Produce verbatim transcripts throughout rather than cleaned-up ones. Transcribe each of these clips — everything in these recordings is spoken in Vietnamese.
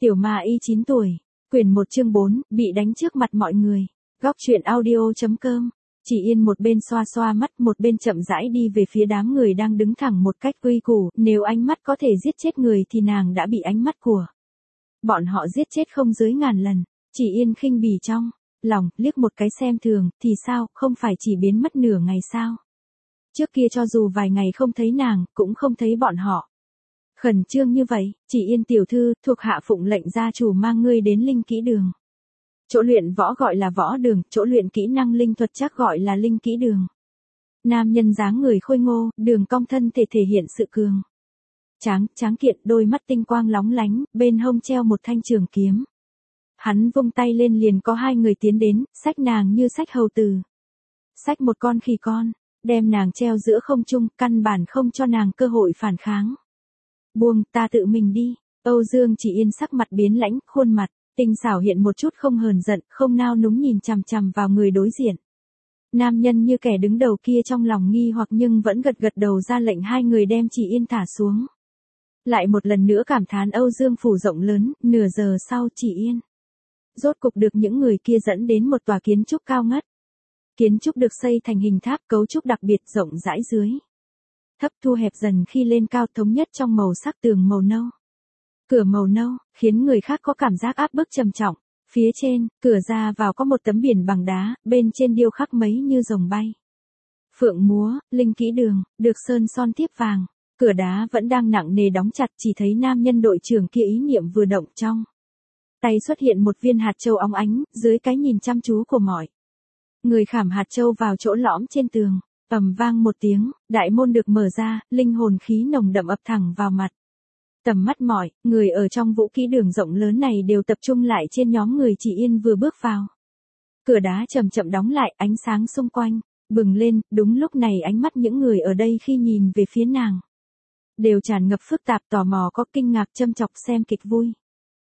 Tiểu Ma Y chín tuổi, quyển một chương bốn, bị đánh trước mặt mọi người. Góc truyện audio.com. Chỉ Yên một bên xoa xoa mắt, một bên chậm rãi đi về phía đám người đang đứng thẳng một cách quy củ, nếu ánh mắt có thể giết chết người thì nàng đã bị ánh mắt của bọn họ giết chết không dưới ngàn lần. Chỉ Yên khinh bỉ trong lòng, liếc một cái xem thường, thì sao, không phải chỉ biến mất nửa ngày sao? Trước kia cho dù vài ngày không thấy nàng, cũng không thấy bọn họ khẩn trương như vậy. Chỉ Yên tiểu thư, thuộc hạ phụng lệnh gia chủ mang ngươi đến linh kỹ đường. Chỗ luyện võ gọi là võ đường, chỗ luyện kỹ năng linh thuật chắc gọi là linh kỹ đường. Nam nhân dáng người khôi ngô, đường cong thân thể thể hiện sự cường tráng, tráng kiện, đôi mắt tinh quang lóng lánh, bên hông treo một thanh trường kiếm. Hắn vung tay lên liền có hai người tiến đến, xách nàng như xách hầu tử. Xách một con khỉ con, đem nàng treo giữa không trung, căn bản không cho nàng cơ hội phản kháng. Buông, ta tự mình đi. Âu Dương Chỉ Yên sắc mặt biến lãnh, khuôn mặt tinh xảo hiện một chút không hờn giận, không nao núng nhìn chằm chằm vào người đối diện. Nam nhân như kẻ đứng đầu kia trong lòng nghi hoặc nhưng vẫn gật gật đầu ra lệnh hai người đem Chỉ Yên thả xuống. Lại một lần nữa cảm thán Âu Dương phủ rộng lớn. Nửa giờ sau Chỉ Yên rốt cục được những người kia dẫn đến một tòa kiến trúc cao ngất. Kiến trúc được xây thành hình tháp, cấu trúc đặc biệt, rộng rãi dưới thấp, thu hẹp dần khi lên cao, thống nhất trong màu sắc tường màu nâu. Cửa màu nâu, khiến người khác có cảm giác áp bức trầm trọng. Phía trên, cửa ra vào có một tấm biển bằng đá, bên trên điêu khắc mấy như rồng bay. Phượng múa, linh kỹ đường, được sơn son tiếp vàng. Cửa đá vẫn đang nặng nề đóng chặt, chỉ thấy nam nhân đội trưởng kia ý niệm vừa động trong tay xuất hiện một viên hạt châu óng ánh, dưới cái nhìn chăm chú của mọi người khảm hạt châu vào chỗ lõm trên tường. Ầm vang một tiếng, đại môn được mở ra, linh hồn khí nồng đậm ập thẳng vào mặt. Tầm mắt mọi người ở trong vũ kỹ đường rộng lớn này đều tập trung lại trên nhóm người Chỉ Yên vừa bước vào. Cửa đá chậm chậm đóng lại, ánh sáng xung quanh bừng lên, đúng lúc này ánh mắt những người ở đây khi nhìn về phía nàng đều tràn ngập phức tạp, tò mò, có kinh ngạc, châm chọc, xem kịch vui.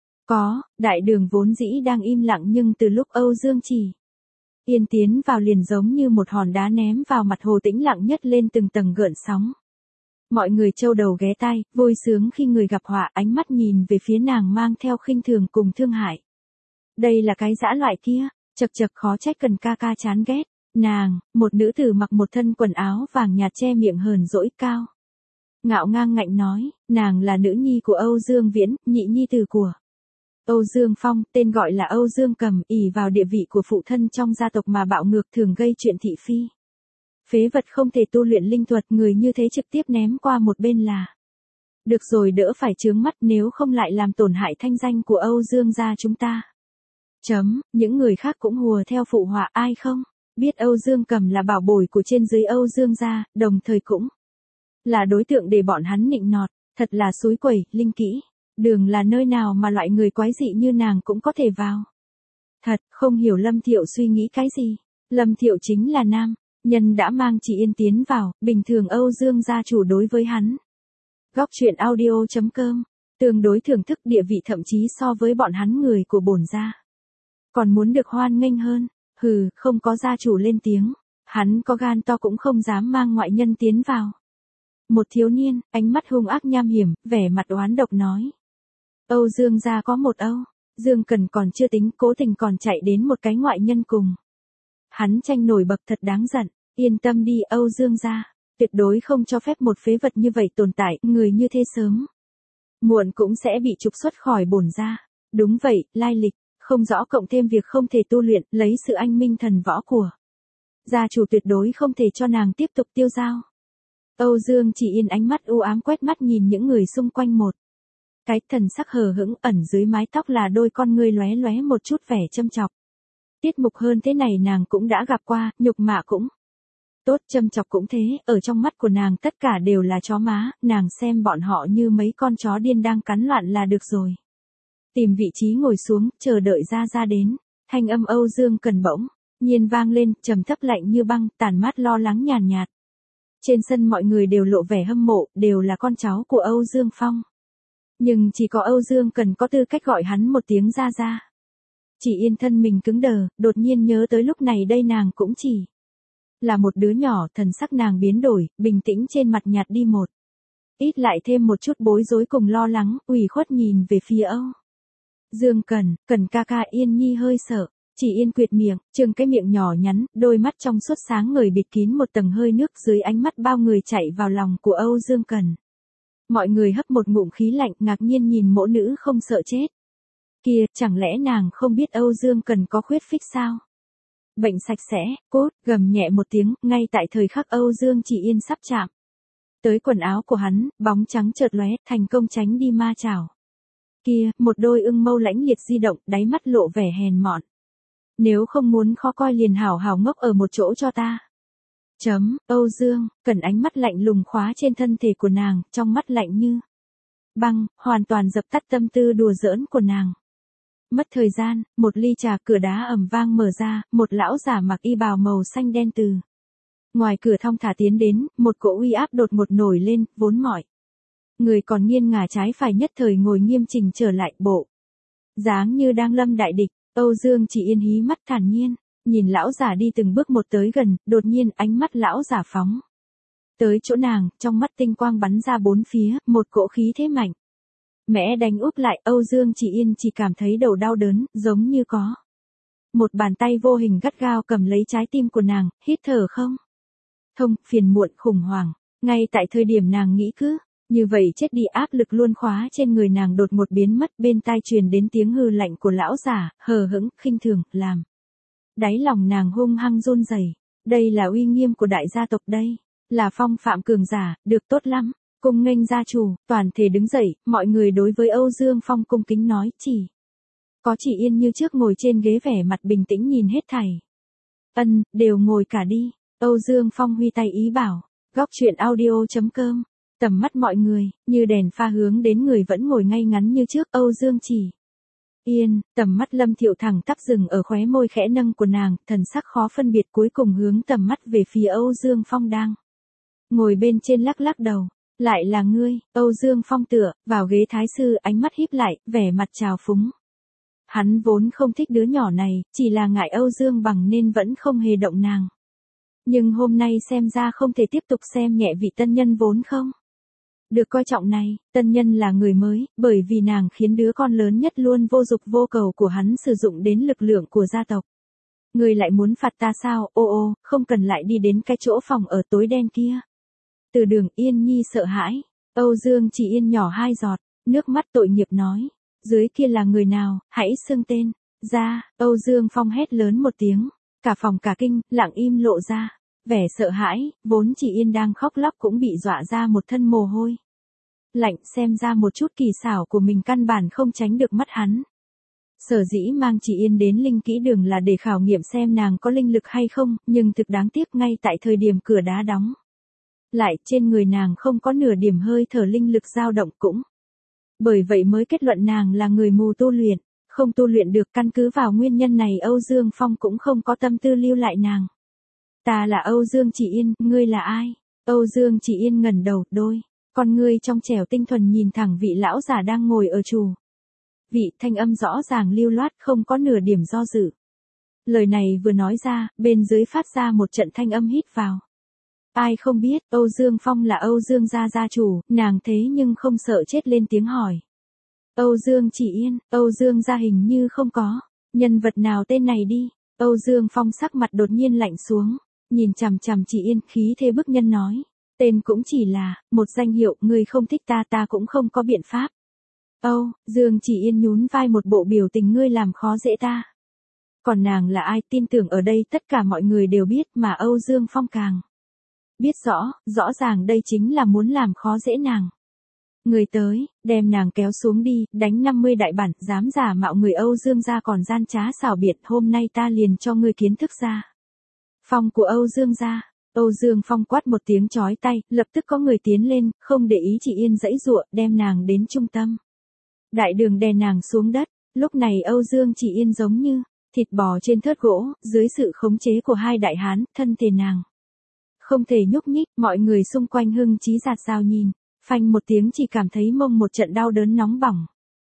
Có, đại đường vốn dĩ đang im lặng nhưng từ lúc Âu Dương Chỉ Yên tiến vào liền giống như một hòn đá ném vào mặt hồ tĩnh lặng nhất lên từng tầng gợn sóng. Mọi người châu đầu ghé tai, vui sướng khi người gặp họa, ánh mắt nhìn về phía nàng mang theo khinh thường cùng thương hại. Đây là cái dã loại kia, chật chật, khó trách cần ca ca chán ghét. Nàng, một nữ tử mặc một thân quần áo vàng nhạt che miệng hờn dỗi cao ngạo ngang ngạnh nói, nàng là nữ nhi của Âu Dương Viễn, nhị nhi tử của Âu Dương Phong, tên gọi là Âu Dương Cầm, ỷ vào địa vị của phụ thân trong gia tộc mà bạo ngược, thường gây chuyện thị phi. Phế vật không thể tu luyện linh thuật, người như thế trực tiếp ném qua một bên là được rồi, đỡ phải chướng mắt, nếu không lại làm tổn hại thanh danh của Âu Dương gia chúng ta. Chấm, những người khác cũng hùa theo phụ họa, ai không biết Âu Dương Cầm là bảo bối của trên dưới Âu Dương gia, đồng thời cũng là đối tượng để bọn hắn nịnh nọt. Thật là xúi quẩy. Linh kỹ đường là nơi nào mà loại người quái dị như nàng cũng có thể vào? Thật, không hiểu Lâm Thiệu suy nghĩ cái gì. Lâm Thiệu chính là nam nhân đã mang Chỉ Yên tiến vào, bình thường Âu Dương gia chủ đối với hắn. Góc truyện audio.com, tương đối thưởng thức, địa vị thậm chí so với bọn hắn người của bổn gia còn muốn được hoan nghênh hơn. Hừ, không có gia chủ lên tiếng, hắn có gan to cũng không dám mang ngoại nhân tiến vào. Một thiếu niên, ánh mắt hung ác nham hiểm, vẻ mặt oán độc nói. Âu Dương gia có một Âu Dương Cần còn chưa tính, cố tình còn chạy đến một cái ngoại nhân cùng hắn tranh nổi bậc, thật đáng giận. Yên tâm đi, Âu Dương gia tuyệt đối không cho phép một phế vật như vậy tồn tại, người như thế sớm muộn cũng sẽ bị trục xuất khỏi bổn gia. Đúng vậy, lai lịch không rõ cộng thêm việc không thể tu luyện, lấy sự anh minh thần võ của gia chủ tuyệt đối không thể cho nàng tiếp tục tiêu dao. Âu Dương Chỉ Yên ánh mắt u ám quét mắt nhìn những người xung quanh một cái, thần sắc hờ hững, ẩn dưới mái tóc là đôi con ngươi lóe lóe một chút vẻ châm chọc. Tiết mục hơn thế này nàng cũng đã gặp qua, nhục mạ cũng tốt, châm chọc cũng thế, ở trong mắt của nàng tất cả đều là chó má, nàng xem bọn họ như mấy con chó điên đang cắn loạn là được rồi. Tìm vị trí ngồi xuống, chờ đợi ra ra đến. Thanh âm Âu Dương Cần bỗng nhiên vang lên, trầm thấp lạnh như băng, tàn mát lo lắng nhàn nhạt. Trên sân mọi người đều lộ vẻ hâm mộ, đều là con cháu của Âu Dương Phong. Nhưng chỉ có Âu Dương Cần có tư cách gọi hắn một tiếng ra ra. Chỉ Yên thân mình cứng đờ, đột nhiên nhớ tới lúc này đây nàng cũng chỉ là một đứa nhỏ, thần sắc nàng biến đổi, bình tĩnh trên mặt nhạt đi một ít, lại thêm một chút bối rối cùng lo lắng, ủy khuất nhìn về phía Âu Dương Cẩn, Cẩn ca ca. Yên Nhi hơi sợ. Chỉ Yên quyệt miệng, trừng cái miệng nhỏ nhắn, đôi mắt trong suốt sáng ngời bịt kín một tầng hơi nước dưới ánh mắt bao người chạy vào lòng của Âu Dương Cẩn. Mọi người hấp một ngụm khí lạnh ngạc nhiên nhìn mỗ nữ không sợ chết. Kia, chẳng lẽ nàng không biết Âu Dương Cẩn có khuyết phích sao? Bệnh sạch sẽ, cốt, gầm nhẹ một tiếng, ngay tại thời khắc Âu Dương Chỉ Yên sắp chạm tới quần áo của hắn, bóng trắng chợt lóe, thành công tránh đi ma chảo. Kia, một đôi ưng mâu lãnh liệt di động, đáy mắt lộ vẻ hèn mọn. Nếu không muốn khó coi liền hảo hảo ngốc ở một chỗ cho ta. Chấm, Âu Dương, Cẩn ánh mắt lạnh lùng khóa trên thân thể của nàng, trong mắt lạnh như băng, hoàn toàn dập tắt tâm tư đùa giỡn của nàng. Mất thời gian, một ly trà, cửa đá ầm vang mở ra, một lão giả mặc y bào màu xanh đen từ ngoài cửa thong thả tiến đến, một cỗ uy áp đột ngột nổi lên, vốn mọi người còn nghiêng ngả trái phải nhất thời ngồi nghiêm chỉnh trở lại, bộ dáng như đang lâm đại địch. Âu Dương Chỉ Yên hí mắt thản nhiên, nhìn lão giả đi từng bước một tới gần, đột nhiên ánh mắt lão giả phóng tới chỗ nàng, trong mắt tinh quang bắn ra bốn phía, một cỗ khí thế mạnh mẽ đánh úp lại. Âu Dương Chỉ Yên chỉ cảm thấy đầu đau đớn, giống như có một bàn tay vô hình gắt gao cầm lấy trái tim của nàng, hít thở không thông, phiền muộn, khủng hoảng. Ngay tại thời điểm nàng nghĩ cứ như vậy chết đi, áp lực luôn khóa trên người nàng đột ngột biến mất, bên tai truyền đến tiếng hừ lạnh của lão giả, hờ hững, khinh thường, làm đáy lòng nàng hung hăng run rẩy. Đây là uy nghiêm của đại gia tộc, đây là phong phạm cường giả, được tốt lắm. Cung nghênh gia chủ, toàn thể đứng dậy, mọi người đối với Âu Dương Phong cung kính nói, chỉ có Chỉ Yên như trước ngồi trên ghế vẻ mặt bình tĩnh nhìn hết thảy. Ân, đều ngồi cả đi. Âu Dương Phong huy tay ý bảo. Góc truyện audio chấm com. Tầm mắt mọi người, như đèn pha hướng đến người vẫn ngồi ngay ngắn như trước. Âu Dương Chỉ Yên, tầm mắt Lâm Thiệu thẳng tắp dừng ở khóe môi khẽ nâng của nàng, thần sắc khó phân biệt, cuối cùng hướng tầm mắt về phía Âu Dương Phong đang ngồi bên trên, lắc lắc đầu. Lại là ngươi. Âu Dương Phong tựa vào ghế thái sư, ánh mắt híp lại, vẻ mặt trào phúng. Hắn vốn không thích đứa nhỏ này, chỉ là ngại Âu Dương Bằng nên vẫn không hề động nàng. Nhưng hôm nay xem ra không thể tiếp tục xem nhẹ vị tân nhân vốn không được coi trọng này. Tân nhân là người mới, bởi vì nàng khiến đứa con lớn nhất luôn vô dục vô cầu của hắn sử dụng đến lực lượng của gia tộc. Ngươi lại muốn phạt ta sao? Ô ô, không cần lại đi đến cái chỗ phòng ở tối đen kia. Từ Đường. Yên Nhi sợ hãi. Âu Dương Chỉ Yên nhỏ hai giọt nước mắt tội nghiệp nói, dưới kia là người nào, hãy xưng tên ra. Âu Dương Phong hét lớn một tiếng, cả phòng cả kinh, lặng im lộ ra vẻ sợ hãi, vốn Chỉ Yên đang khóc lóc cũng bị dọa ra một thân mồ hôi lạnh, xem ra một chút kỳ xảo của mình căn bản không tránh được mắt hắn. Sở dĩ mang Chỉ Yên đến linh kỹ đường là để khảo nghiệm xem nàng có linh lực hay không, nhưng thực đáng tiếc ngay tại thời điểm cửa đá đóng lại, trên người nàng không có nửa điểm hơi thở linh lực dao động, cũng bởi vậy mới kết luận nàng là người mù tu luyện, không tu luyện được. Căn cứ vào nguyên nhân này Âu Dương Phong cũng không có tâm tư lưu lại nàng. Ta là Âu Dương Chỉ Yên, ngươi là ai? Âu Dương Chỉ Yên ngẩng đầu, đôi con ngươi trong trẻo tinh thuần nhìn thẳng vị lão giả đang ngồi ở chủ vị, thanh âm rõ ràng lưu loát, không có nửa điểm do dự. Lời này vừa nói ra, bên dưới phát ra một trận thanh âm hít vào. Ai không biết, Âu Dương Phong là Âu Dương gia gia chủ, nàng thế nhưng không sợ chết lên tiếng hỏi. Âu Dương Chỉ Yên, Âu Dương gia hình như không có nhân vật nào tên này đi. Âu Dương Phong sắc mặt đột nhiên lạnh xuống, nhìn chằm chằm Chỉ Yên, khí thế bức nhân nói, tên cũng chỉ là một danh hiệu, ngươi không thích ta ta cũng không có biện pháp. Âu Dương Chỉ Yên nhún vai một bộ biểu tình, ngươi làm khó dễ ta. Còn nàng là ai? Tin tưởng ở đây tất cả mọi người đều biết, mà Âu Dương Phong càng biết rõ, rõ ràng đây chính là muốn làm khó dễ nàng. Người tới, đem nàng kéo xuống đi, đánh năm mươi đại bản, dám giả mạo người Âu Dương gia còn gian trá xảo biện, hôm nay ta liền cho ngươi kiến thức ra phong của Âu Dương gia. Âu Dương Phong quát một tiếng chói tai, lập tức có người tiến lên, không để ý Chỉ Yên giãy giụa, đem nàng đến trung tâm đại đường, đè nàng xuống đất. Lúc này Âu Dương Chỉ Yên giống như thịt bò trên thớt gỗ, dưới sự khống chế của hai đại hán, thân thể nàng không thể nhúc nhích. Mọi người xung quanh hưng chí giạt rào nhìn, phanh một tiếng chỉ cảm thấy mông một trận đau đớn nóng bỏng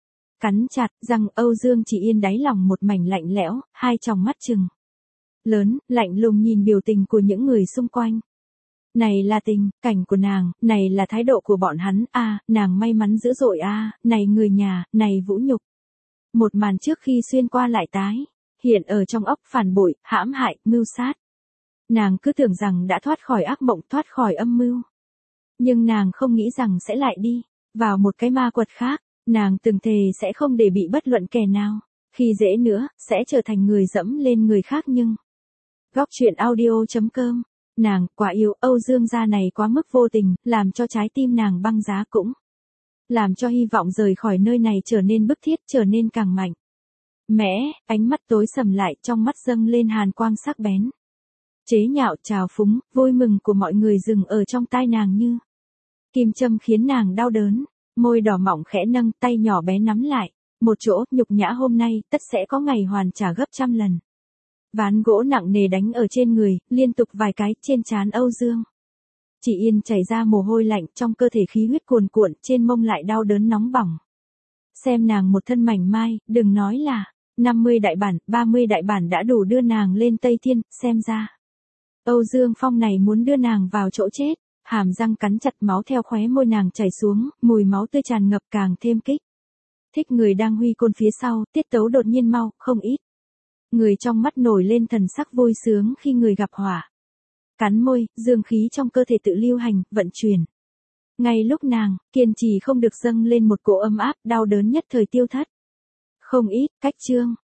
cắn chặt răng. Âu Dương Chỉ Yên đáy lòng một mảnh lạnh lẽo, hai tròng mắt trừng lớn, lạnh lùng nhìn biểu tình của những người xung quanh. Này là tình cảnh của nàng, này là thái độ của bọn hắn, a, à, nàng may mắn dữ dội a, à, này người nhà, này vũ nhục. Một màn trước khi xuyên qua lại tái, hiện ở trong óc phản bội, hãm hại, mưu sát. Nàng cứ tưởng rằng đã thoát khỏi ác mộng, thoát khỏi âm mưu. Nhưng nàng không nghĩ rằng sẽ lại đi, vào một cái ma quật khác, nàng từng thề sẽ không để bị bất luận kẻ nào, khi dễ nữa, sẽ trở thành người dẫm lên người khác nhưng... Góc truyện audio.com, nàng quá yêu Âu Dương gia này quá mức vô tình, làm cho trái tim nàng băng giá cũng. Làm cho hy vọng rời khỏi nơi này trở nên bức thiết, trở nên càng mạnh. Mẽ, ánh mắt tối sầm lại, trong mắt dâng lên hàn quang sắc bén. Chế nhạo, trào phúng, vui mừng của mọi người dừng ở trong tai nàng như kim châm khiến nàng đau đớn, môi đỏ mọng khẽ nâng, tay nhỏ bé nắm lại, một chỗ, nhục nhã hôm nay, tất sẽ có ngày hoàn trả gấp trăm lần. Ván gỗ nặng nề đánh ở trên người, liên tục vài cái, trên trán Âu Dương. Chỉ Yên chảy ra mồ hôi lạnh, trong cơ thể khí huyết cuồn cuộn, trên mông lại đau đớn nóng bỏng. Xem nàng một thân mảnh mai, đừng nói là năm mươi đại bản, ba mươi đại bản đã đủ đưa nàng lên Tây Thiên, xem ra. Âu Dương Phong này muốn đưa nàng vào chỗ chết, hàm răng cắn chặt, máu theo khóe môi nàng chảy xuống, mùi máu tươi tràn ngập càng thêm kích. Thích người đang huy côn phía sau, tiết tấu đột nhiên mau, không ít. Người trong mắt nổi lên thần sắc vui sướng khi người gặp hỏa. Cắn môi, dương khí trong cơ thể tự lưu hành, vận chuyển. Ngay lúc nàng, kiên trì không được dâng lên một cỗ ấm áp, đau đớn nhất thời tiêu thất. Không ít, cách chương.